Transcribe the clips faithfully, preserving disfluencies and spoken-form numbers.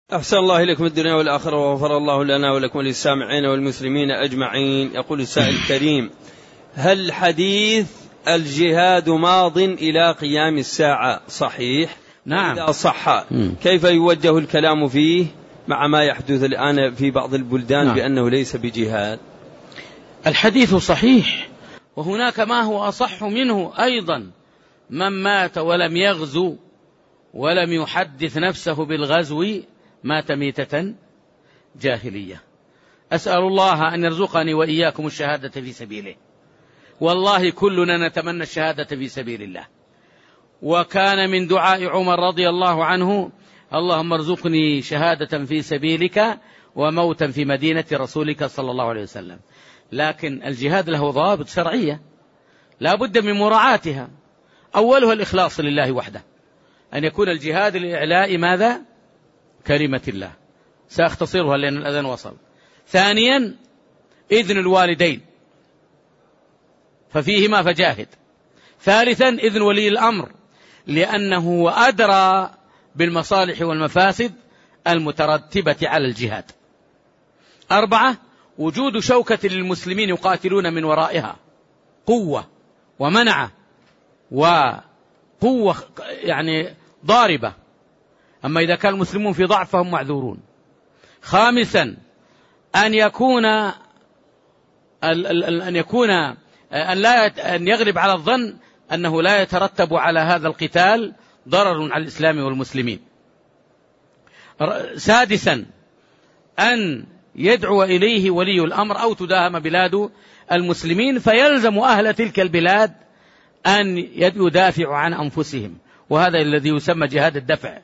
أحسن الله إليكم الدنيا والآخرة وغفر الله لنا ولكم وللسامعين والمسلمين أجمعين. يقول السائل الكريم: هل حديث الجهاد ماض إلى قيام الساعة صحيح؟ نعم. إذا صح كيف يوجه الكلام فيه مع ما يحدث الآن في بعض البلدان نعم. بأنه ليس بجهاد؟ الحديث صحيح، وهناك ما هو أصح منه أيضا. من مات ولم يغزو ولم يحدث نفسه بالغزو مات ميتة جاهلية. أسأل الله أن يرزقني وإياكم الشهادة في سبيله، والله كلنا نتمنى الشهادة في سبيل الله. وكان من دعاء عمر رضي الله عنه: اللهم ارزقني شهادة في سبيلك وموتا في مدينة رسولك صلى الله عليه وسلم. لكن الجهاد له ضوابط شرعية لا بد من مراعاتها. أولها الإخلاص لله وحده، أن يكون الجهاد لإعلاء ماذا؟ كلمة الله. سأختصرها لأن الأذان وصل. ثانيا إذن الوالدين ففيهما فجاهد. ثالثا إذن ولي الأمر لأنه أدرى بالمصالح والمفاسد المترتبة على الجهاد. أربعة وجود شوكة للمسلمين يقاتلون من ورائها، قوة ومنعة وقوة يعني ضاربة، أما إذا كان المسلمون في ضعف فهم معذورون. خامسا أن يكون أن يكون أن لا أن يغلب على الظن أنه لا يترتب على هذا القتال ضرر على الإسلام والمسلمين. سادسا أن يدعو إليه ولي الأمر أو تداهم بلاد المسلمين، فيلزم أهل تلك البلاد أن يدافعوا عن أنفسهم، وهذا الذي يسمى جهاد الدفع.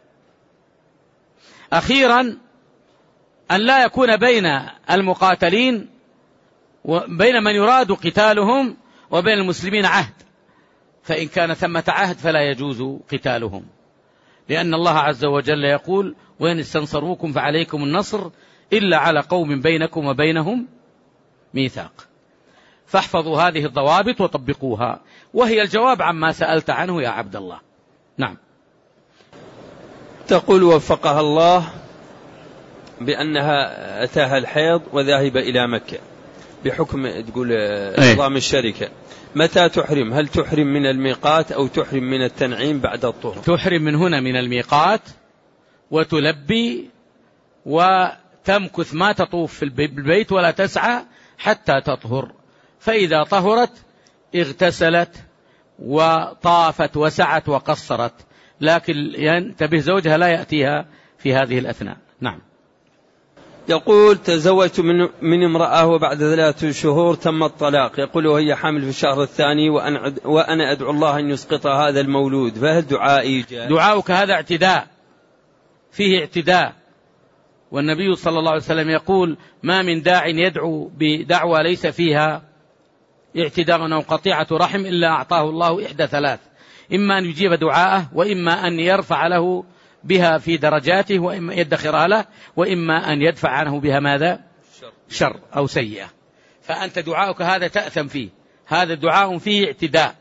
أخيرا أن لا يكون بين المقاتلين وبين من يراد قتالهم وبين المسلمين عهد، فإن كان ثمة عهد فلا يجوز قتالهم، لأن الله عز وجل يقول: وإن استنصروكم فعليكم النصر إلا على قوم بينكم وبينهم ميثاق. فاحفظوا هذه الضوابط وطبقوها، وهي الجواب عما سألت عنه يا عبد الله. نعم. تقول وفقها الله بأنها أتاها الحيض وذاهب إلى مكة بحكم تقول نظام الشركة، متى تحرم؟ هل تحرم من الميقات أو تحرم من التنعيم بعد الطهر؟ تحرم من هنا من الميقات وتلبي وتمكث ما تطوف في البيت ولا تسعى حتى تطهر، فإذا طهرت اغتسلت وطافت وسعت وقصرت، لكن ينتبه زوجها لا يأتيها في هذه الأثناء. نعم. يقول: تزوجت من, من امرأة وبعد ثلاثة شهور تم الطلاق، يقول وهي حامل في الشهر الثاني وأنا, وأنا أدعو الله أن يسقط هذا المولود، فهل دعائي جاء؟ دعاؤك هذا اعتداء، فيه اعتداء، والنبي صلى الله عليه وسلم يقول: ما من داع يدعو بدعوى ليس فيها اعتداء أو قطيعة رحم إلا أعطاه الله إحدى ثلاث: إما أن يجيب دعاءه، وإما أن يرفع له بها في درجاته، وإما يدخرها له، وإما أن يدفع عنه بها ماذا؟ شر أو سيئة. فأنت دعاؤك هذا تأثم فيه، هذا دعاء فيه اعتداء،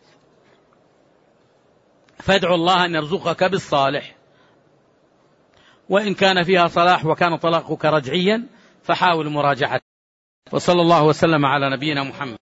فادعو الله أن يرزقك بالصالح، وإن كان فيها صلاح وكان طلاقك رجعيا فحاول مراجعته. وصلى الله وسلم على نبينا محمد.